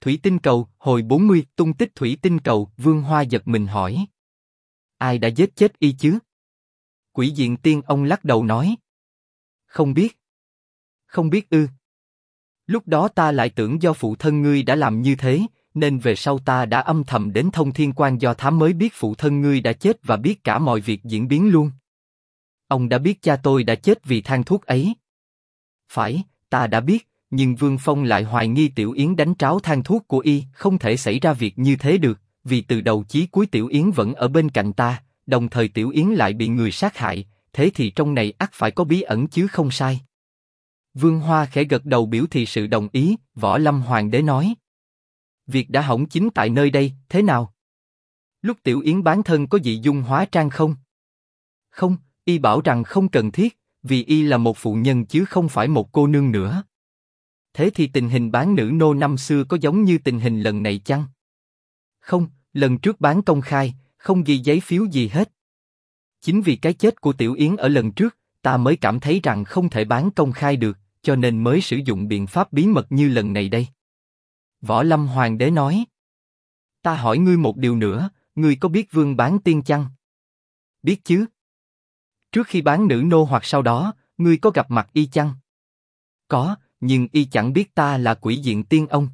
Thủy tinh cầu, hồi 40, tung tích thủy tinh cầu, Vương Hoa giật mình hỏi. Ai đã giết chết y chứ? Quỷ diện tiên ông lắc đầu nói. Không biết. Không biết ư? Lúc đó ta lại tưởng do phụ thân ngươi đã làm như thế, nên về sau ta đã âm thầm đến Thông Thiên Quan do thám mới biết phụ thân ngươi đã chết và biết cả mọi việc diễn biến luôn. Ông đã biết cha tôi đã chết vì than thuốc ấy. Phải, ta đã biết, nhưng Vương Phong lại hoài nghi Tiểu Yến đánh tráo than thuốc của y, không thể xảy ra việc như thế được, vì từ đầu chí cuối Tiểu Yến vẫn ở bên cạnh ta, đồng thời Tiểu Yến lại bị người sát hại, thế thì trong này ắt phải có bí ẩn chứ không sai. Vương Hoa khẽ gật đầu biểu thị sự đồng ý, Võ Lâm Hoàng đế nói. Việc đã hỏng chính tại nơi đây, thế nào? Lúc Tiểu Yến bán thân có dị dung hóa trang không? Không, y bảo rằng không cần thiết, vì y là một phụ nhân chứ không phải một cô nương nữa. Thế thì tình hình bán nữ nô năm xưa có giống như tình hình lần này chăng? Không, lần trước bán công khai, không ghi giấy phiếu gì hết. Chính vì cái chết của Tiểu Yến ở lần trước, ta mới cảm thấy rằng không thể bán công khai được, cho nên mới sử dụng biện pháp bí mật như lần này đây. Võ Lâm Hoàng đế nói. Ta hỏi ngươi một điều nữa, ngươi có biết Vương Bán Tiên chăng? Biết chứ. Trước khi bán nữ nô hoặc sau đó, ngươi có gặp mặt y chăng? Có, nhưng y chẳng biết ta là Quỷ Diện Tiên ông.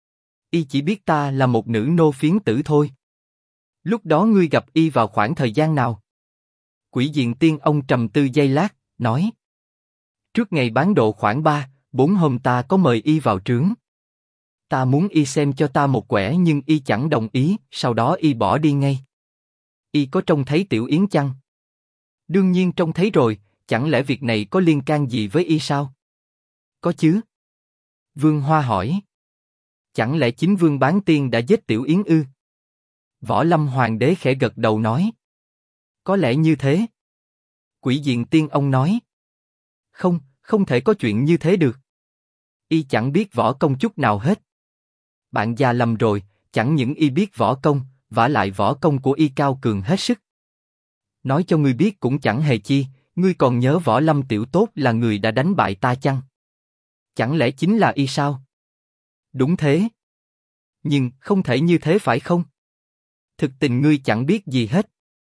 Y chỉ biết ta là một nữ nô phiến tử thôi. Lúc đó ngươi gặp y vào khoảng thời gian nào? Quỷ Diện Tiên ông trầm tư giây lát, nói. Trước ngày bán độ khoảng 3-4 hôm ta có mời y vào trướng. Ta muốn y xem cho ta một quẻ nhưng y chẳng đồng ý, sau đó y bỏ đi ngay. Y có trông thấy Tiểu Yến chăng? Đương nhiên trông thấy rồi, chẳng lẽ việc này có liên can gì với y sao? Có chứ. Vương Hoa hỏi. Chẳng lẽ chính Vương Bán Tiên đã giết Tiểu Yến ư? Võ Lâm Hoàng đế khẽ gật đầu nói. Có lẽ như thế. Quỷ Diện Tiên ông nói. Không, không thể có chuyện như thế được. Y chẳng biết võ công chút nào hết. Bạn già lầm rồi, chẳng những y biết võ công, vả lại võ công của y cao cường hết sức. Nói cho ngươi biết cũng chẳng hề chi, ngươi còn nhớ Võ Lâm tiểu tốt là người đã đánh bại ta chăng? Chẳng lẽ chính là y sao? Đúng thế. Nhưng không thể như thế phải không? Thực tình ngươi chẳng biết gì hết.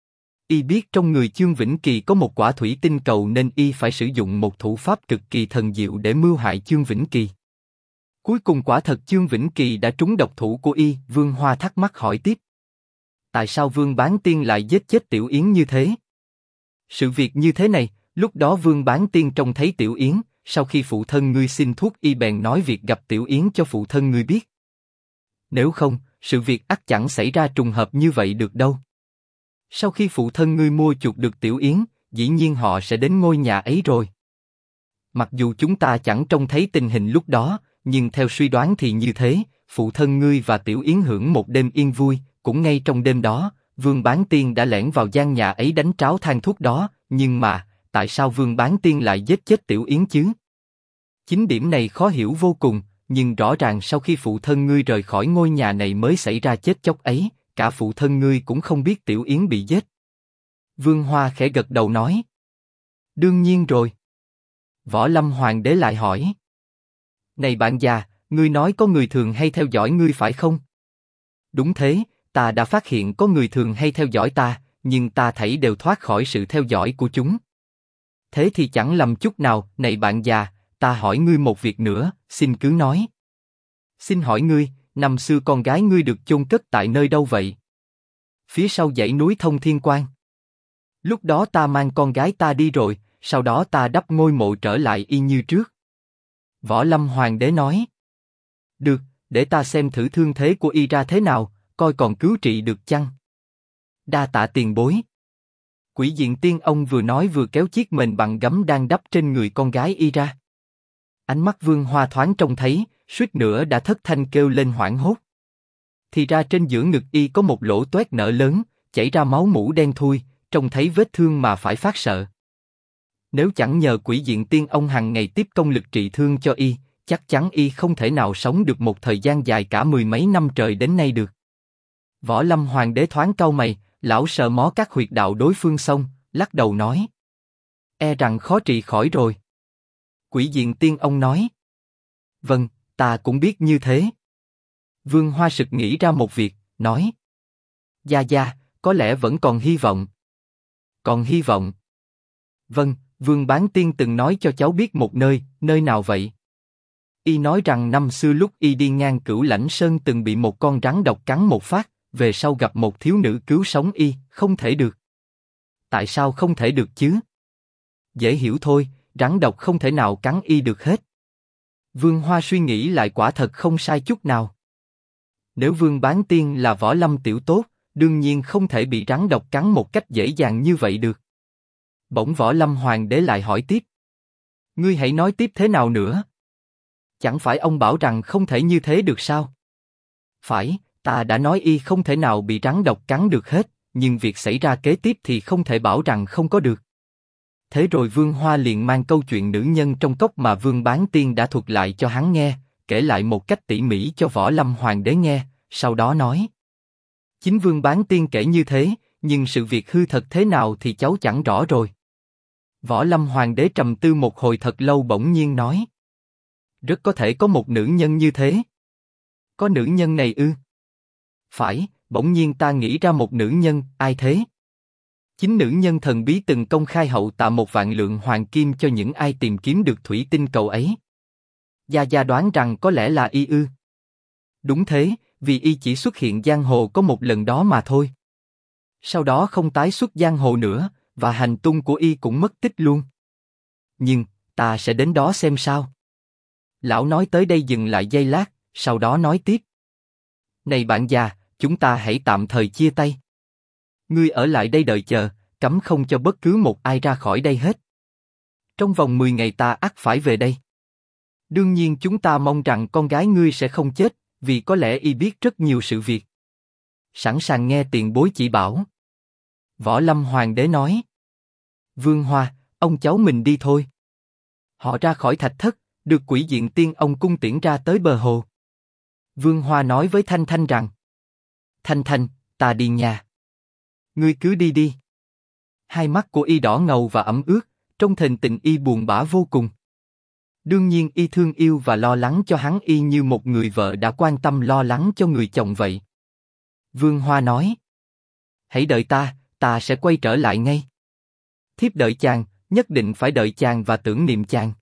Y biết trong người Chương Vĩnh Kỳ có một quả thủy tinh cầu nên y phải sử dụng một thủ pháp cực kỳ thần diệu để mưu hại Chương Vĩnh Kỳ. Cuối cùng quả thật Chương Vĩnh Kỳ đã trúng độc thủ của y. Vương Hoa thắc mắc hỏi tiếp. Tại sao Vương Bán Tiên lại giết chết Tiểu Yến như thế? Sự việc như thế này, lúc đó Vương Bán Tiên trông thấy Tiểu Yến, sau khi phụ thân ngươi xin thuốc y bèn nói việc gặp Tiểu Yến cho phụ thân ngươi biết. Nếu không, sự việc ắt chẳng xảy ra trùng hợp như vậy được đâu. Sau khi phụ thân ngươi mua chuộc được Tiểu Yến, dĩ nhiên họ sẽ đến ngôi nhà ấy rồi. Mặc dù chúng ta chẳng trông thấy tình hình lúc đó, nhưng theo suy đoán thì như thế, phụ thân ngươi và Tiểu Yến hưởng một đêm yên vui, cũng ngay trong đêm đó, Vương Bán Tiên đã lẻn vào gian nhà ấy đánh tráo than thuốc đó, nhưng mà, tại sao Vương Bán Tiên lại giết chết Tiểu Yến chứ? Chính điểm này khó hiểu vô cùng, nhưng rõ ràng sau khi phụ thân ngươi rời khỏi ngôi nhà này mới xảy ra chết chóc ấy, cả phụ thân ngươi cũng không biết Tiểu Yến bị giết. Vương Hoa khẽ gật đầu nói. Đương nhiên rồi. Võ Lâm Hoàng đế lại hỏi. Này bạn già, ngươi nói có người thường hay theo dõi ngươi phải không? Đúng thế, ta đã phát hiện có người thường hay theo dõi ta, nhưng ta thảy đều thoát khỏi sự theo dõi của chúng. Thế thì chẳng lầm chút nào. Này bạn già, ta hỏi ngươi một việc nữa, xin cứ nói. Xin hỏi ngươi, năm xưa con gái ngươi được chôn cất tại nơi đâu vậy? Phía sau dãy núi Thông Thiên Quan. Lúc đó ta mang con gái ta đi rồi, sau đó ta đắp ngôi mộ trở lại y như trước. Võ Lâm Hoàng đế nói. Được, để ta xem thử thương thế của y ra thế nào, coi còn cứu trị được chăng. Đa tạ tiền bối. Quỷ Diện Tiên ông vừa nói vừa kéo chiếc mền bằng gấm đang đắp trên người con gái y ra. Ánh mắt Vương Hoa thoáng trông thấy, suýt nữa đã thất thanh kêu lên hoảng hốt. Thì ra trên giữa ngực y có một lỗ toét nở lớn, chảy ra máu mủ đen thui, trông thấy vết thương mà phải phát sợ. Nếu chẳng nhờ Quỷ Diện Tiên ông hàng ngày tiếp công lực trị thương cho y, chắc chắn y không thể nào sống được một thời gian dài cả mười mấy năm trời đến nay được. Võ Lâm Hoàng đế thoáng cau mày, lão sờ mó các huyệt đạo đối phương xong, lắc đầu nói. E rằng khó trị khỏi rồi. Quỷ Diện Tiên ông nói. Vâng, ta cũng biết như thế. Vương Hoa sực nghĩ ra một việc, nói. Gia Gia, có lẽ vẫn còn hy vọng. Còn hy vọng? Vâng, Vương Bán Tiên từng nói cho cháu biết một nơi, nơi nào vậy? Y nói rằng năm xưa lúc y đi ngang Cửu Lãnh Sơn từng bị một con rắn độc cắn một phát, về sau gặp một thiếu nữ cứu sống y, không thể được. Tại sao không thể được chứ? Dễ hiểu thôi, rắn độc không thể nào cắn y được hết. Vương Hoa suy nghĩ lại quả thật không sai chút nào. Nếu Vương Bán Tiên là võ lâm tiểu tốt, đương nhiên không thể bị rắn độc cắn một cách dễ dàng như vậy được. Bỗng Võ Lâm Hoàng đế lại hỏi tiếp. Ngươi hãy nói tiếp thế nào nữa? Chẳng phải ông bảo rằng không thể như thế được sao? Phải, ta đã nói y không thể nào bị rắn độc cắn được hết, nhưng việc xảy ra kế tiếp thì không thể bảo rằng không có được. Thế rồi Vương Hoa liền mang câu chuyện nữ nhân trong cốc mà Vương Bán Tiên đã thuật lại cho hắn nghe, kể lại một cách tỉ mỉ cho Võ Lâm Hoàng đế nghe, sau đó nói. Chính Vương Bán Tiên kể như thế, nhưng sự việc hư thật thế nào thì cháu chẳng rõ rồi. Võ Lâm Hoàng đế trầm tư một hồi thật lâu bỗng nhiên nói. Rất có thể có một nữ nhân như thế. Có nữ nhân này ư? Phải, bỗng nhiên ta nghĩ ra một nữ nhân, ai thế? Chính nữ nhân thần bí từng công khai hậu tạ 1.000 lượng hoàng kim cho những ai tìm kiếm được thủy tinh cầu ấy. Gia Gia đoán rằng có lẽ là y ư? Đúng thế, vì y chỉ xuất hiện giang hồ có một lần đó mà thôi. Sau đó không tái xuất giang hồ nữa, và hành tung của y cũng mất tích luôn. Nhưng, ta sẽ đến đó xem sao. Lão nói tới đây dừng lại giây lát, sau đó nói tiếp. Này bạn già, chúng ta hãy tạm thời chia tay. Ngươi ở lại đây đợi chờ, cấm không cho bất cứ một ai ra khỏi đây hết. Trong vòng 10 ngày ta ắt phải về đây. Đương nhiên chúng ta mong rằng con gái ngươi sẽ không chết, vì có lẽ y biết rất nhiều sự việc. Sẵn sàng nghe tiền bối chỉ bảo. Võ Lâm Hoàng đế nói. Vương Hoa, ông cháu mình đi thôi. Họ ra khỏi thạch thất, được Quỷ Diện Tiên ông cung tiễn ra tới bờ hồ. Vương Hoa nói với Thanh Thanh rằng. Thanh Thanh, ta đi nhà. Ngươi cứ đi đi. Hai mắt của y đỏ ngầu và ẩm ướt, trong thềm tình y buồn bã vô cùng. Đương nhiên y thương yêu và lo lắng cho hắn y như một người vợ đã quan tâm lo lắng cho người chồng vậy. Vương Hoa nói. Hãy đợi ta sẽ quay trở lại ngay. Thiếp đợi chàng, nhất định phải đợi chàng và tưởng niệm chàng.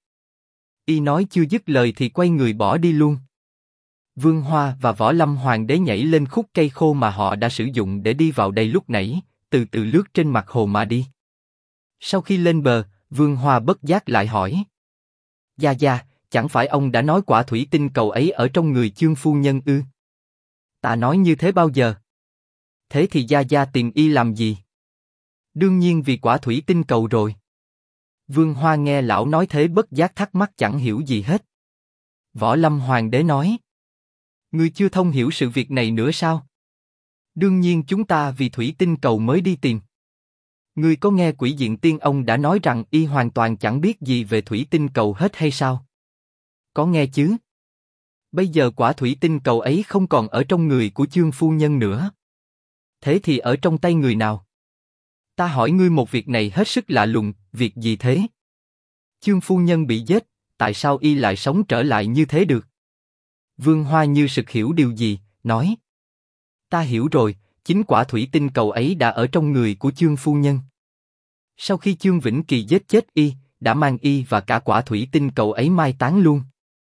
Y nói chưa dứt lời thì quay người bỏ đi luôn. Vương Hoa và Võ Lâm Hoàng đế nhảy lên khúc cây khô mà họ đã sử dụng để đi vào đây lúc nãy, từ từ lướt trên mặt hồ mà đi. Sau khi lên bờ, Vương Hoa bất giác lại hỏi. Gia Gia, chẳng phải ông đã nói quả thủy tinh cầu ấy ở trong người Chương phu nhân ư? Ta nói như thế bao giờ? Thế thì Gia Gia tìm y làm gì? Đương nhiên vì quả thủy tinh cầu rồi. Vương Hoa nghe lão nói thế bất giác thắc mắc chẳng hiểu gì hết. Võ Lâm Hoàng đế nói. Ngươi chưa thông hiểu sự việc này nữa sao? Đương nhiên chúng ta vì thủy tinh cầu mới đi tìm. Ngươi có nghe Quỷ Diện Tiên ông đã nói rằng y hoàn toàn chẳng biết gì về thủy tinh cầu hết hay sao? Có nghe chứ? Bây giờ quả thủy tinh cầu ấy không còn ở trong người của Chương phu nhân nữa. Thế thì ở trong tay người nào? Ta hỏi ngươi một việc này hết sức lạ lùng, việc gì thế? Chương phu nhân bị giết, tại sao y lại sống trở lại như thế được? Vương Hoa như sực hiểu điều gì, nói. Ta hiểu rồi, chính quả thủy tinh cầu ấy đã ở trong người của Chương phu nhân. Sau khi Chương Vĩnh Kỳ giết chết y, đã mang y và cả quả thủy tinh cầu ấy mai táng luôn.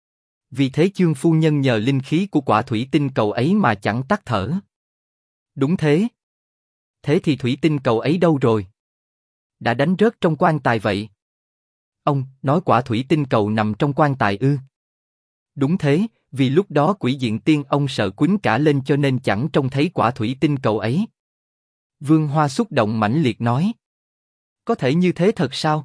Vì thế Chương phu nhân nhờ linh khí của quả thủy tinh cầu ấy mà chẳng tắt thở. Đúng thế. Thế thì thủy tinh cầu ấy đâu rồi? Đã đánh rớt trong quan tài vậy. Ông nói quả thủy tinh cầu nằm trong quan tài ư? Đúng thế, vì lúc đó Quỷ Diện Tiên ông sợ quýnh cả lên cho nên chẳng trông thấy quả thủy tinh cầu ấy. Vương Hoa xúc động mãnh liệt nói. Có thể như thế thật sao?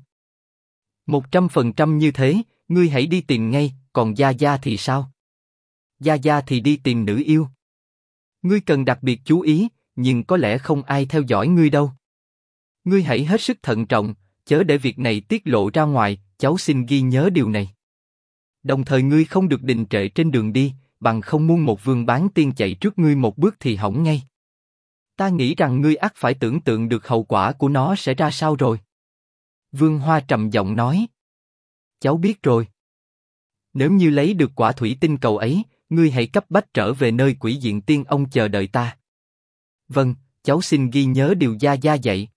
100% như thế, ngươi hãy đi tìm ngay, còn Gia Gia thì sao? Gia Gia thì đi tìm nữ yêu. Ngươi cần đặc biệt chú ý, nhưng có lẽ không ai theo dõi ngươi đâu. Ngươi hãy hết sức thận trọng, chớ để việc này tiết lộ ra ngoài, cháu xin ghi nhớ điều này. Đồng thời ngươi không được đình trệ trên đường đi, bằng không muôn một Vương Bán Tiên chạy trước ngươi một bước thì hỏng ngay. Ta nghĩ rằng ngươi ắt phải tưởng tượng được hậu quả của nó sẽ ra sao rồi. Vương Hoa trầm giọng nói. Cháu biết rồi. Nếu như lấy được quả thủy tinh cầu ấy, ngươi hãy cấp bách trở về nơi Quỷ Diện Tiên ông chờ đợi ta. Vâng, cháu xin ghi nhớ điều gia gia dạy.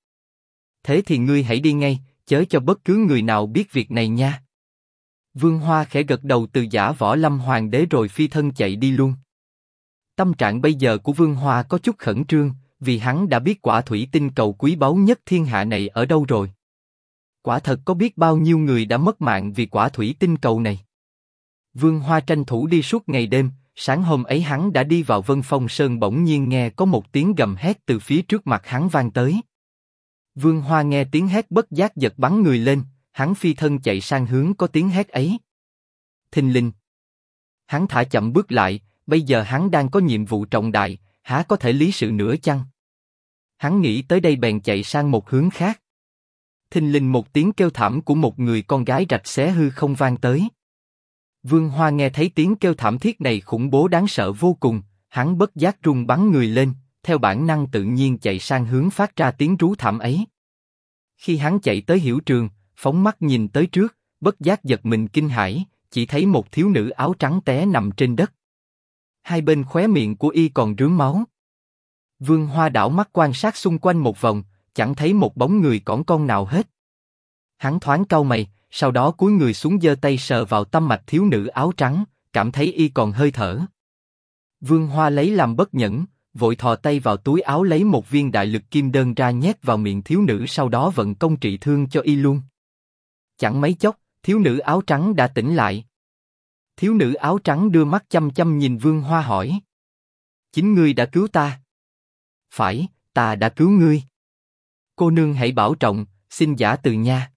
Thế thì ngươi hãy đi ngay, chớ cho bất cứ người nào biết việc này nha. Vương Hoa khẽ gật đầu từ giả Võ Lâm Hoàng đế rồi phi thân chạy đi luôn. Tâm trạng bây giờ của Vương Hoa có chút khẩn trương, vì hắn đã biết quả thủy tinh cầu quý báu nhất thiên hạ này ở đâu rồi. Quả thật có biết bao nhiêu người đã mất mạng vì quả thủy tinh cầu này. Vương Hoa tranh thủ đi suốt ngày đêm, sáng hôm ấy hắn đã đi vào Vân Phong Sơn, bỗng nhiên nghe có một tiếng gầm hét từ phía trước mặt hắn vang tới. Vương Hoa nghe tiếng hét bất giác giật bắn người lên, hắn phi thân chạy sang hướng có tiếng hét ấy. Thình lình. Hắn thả chậm bước lại, bây giờ hắn đang có nhiệm vụ trọng đại, há có thể lý sự nữa chăng? Hắn nghĩ tới đây bèn chạy sang một hướng khác. Thình lình một tiếng kêu thảm của một người con gái rạch xé hư không vang tới. Vương Hoa nghe thấy tiếng kêu thảm thiết này khủng bố đáng sợ vô cùng, hắn bất giác run bắn người lên, theo bản năng tự nhiên chạy sang hướng phát ra tiếng rú thảm ấy. Khi hắn chạy tới hiểu trường, phóng mắt nhìn tới trước, bất giác giật mình kinh hãi, chỉ thấy một thiếu nữ áo trắng té nằm trên đất. Hai bên khóe miệng của y còn rướm máu. Vương Hoa đảo mắt quan sát xung quanh một vòng, chẳng thấy một bóng người cỏn con nào hết. Hắn thoáng cau mày, sau đó cúi người xuống giơ tay sờ vào tâm mạch thiếu nữ áo trắng, cảm thấy y còn hơi thở. Vương Hoa lấy làm bất nhẫn, vội thò tay vào túi áo lấy một viên đại lực kim đơn ra nhét vào miệng thiếu nữ, sau đó vận công trị thương cho y luôn. Chẳng mấy chốc, thiếu nữ áo trắng đã tỉnh lại. Thiếu nữ áo trắng đưa mắt chăm chăm nhìn Vương Hoa hỏi: chính ngươi đã cứu ta? Phải, ta đã cứu ngươi. Cô nương hãy bảo trọng, xin giả từ nha.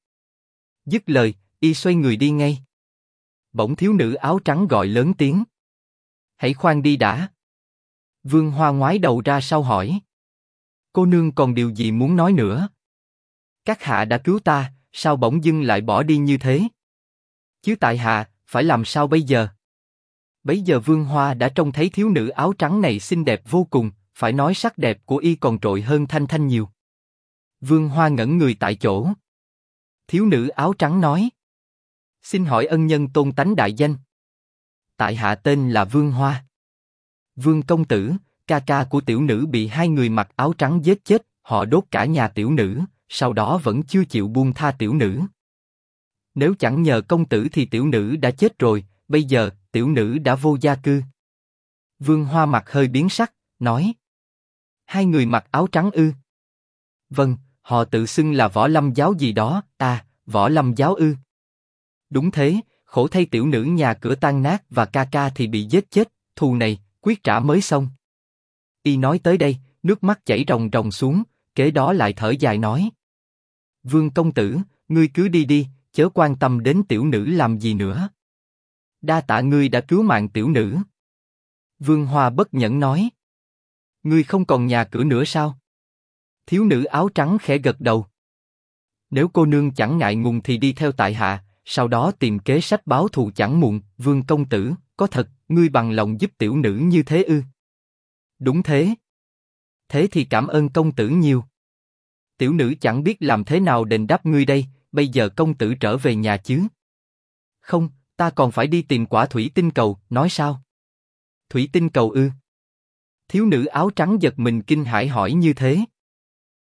Dứt lời, y xoay người đi ngay. Bỗng thiếu nữ áo trắng gọi lớn tiếng: hãy khoan đi đã. Vương Hoa ngoái đầu ra sau hỏi: cô nương còn điều gì muốn nói nữa? Các hạ đã cứu ta, sao bỗng dưng lại bỏ đi như thế? Chứ tại hạ, phải làm sao bây giờ? Bấy giờ Vương Hoa đã trông thấy thiếu nữ áo trắng này xinh đẹp vô cùng, phải nói sắc đẹp của y còn trội hơn Thanh Thanh nhiều. Vương Hoa ngẩn người tại chỗ. Thiếu nữ áo trắng nói: xin hỏi ân nhân tôn tánh đại danh? Tại hạ tên là Vương Hoa. Vương công tử, ca ca của tiểu nữ bị hai người mặc áo trắng giết chết, họ đốt cả nhà tiểu nữ, sau đó vẫn chưa chịu buông tha tiểu nữ. Nếu chẳng nhờ công tử thì tiểu nữ đã chết rồi, bây giờ tiểu nữ đã vô gia cư. Vương Hoa mặt hơi biến sắc, nói: hai người mặc áo trắng ư? Vâng, họ tự xưng là Võ Lâm giáo gì đó. À, Võ Lâm giáo ư? Đúng thế, khổ thay tiểu nữ nhà cửa tan nát và ca ca thì bị giết chết, thù này quyết trả mới xong. Y nói tới đây, nước mắt chảy ròng ròng xuống, kế đó lại thở dài nói: Vương công tử, ngươi cứ đi đi, chớ quan tâm đến tiểu nữ làm gì nữa. Đa tạ ngươi đã cứu mạng tiểu nữ. Vương Hoa bất nhẫn nói: ngươi không còn nhà cửa nữa sao? Thiếu nữ áo trắng khẽ gật đầu. Nếu cô nương chẳng ngại ngùng thì đi theo tại hạ, sau đó tìm kế sách báo thù chẳng muộn. Vương công tử, có thật, ngươi bằng lòng giúp tiểu nữ như thế ư? Đúng thế. Thế thì cảm ơn công tử nhiều. Tiểu nữ chẳng biết làm thế nào đền đáp ngươi đây, bây giờ công tử trở về nhà chứ? Không, ta còn phải đi tìm quả thủy tinh cầu. Nói sao? Thủy tinh cầu ư? Thiếu nữ áo trắng giật mình kinh hãi hỏi như thế.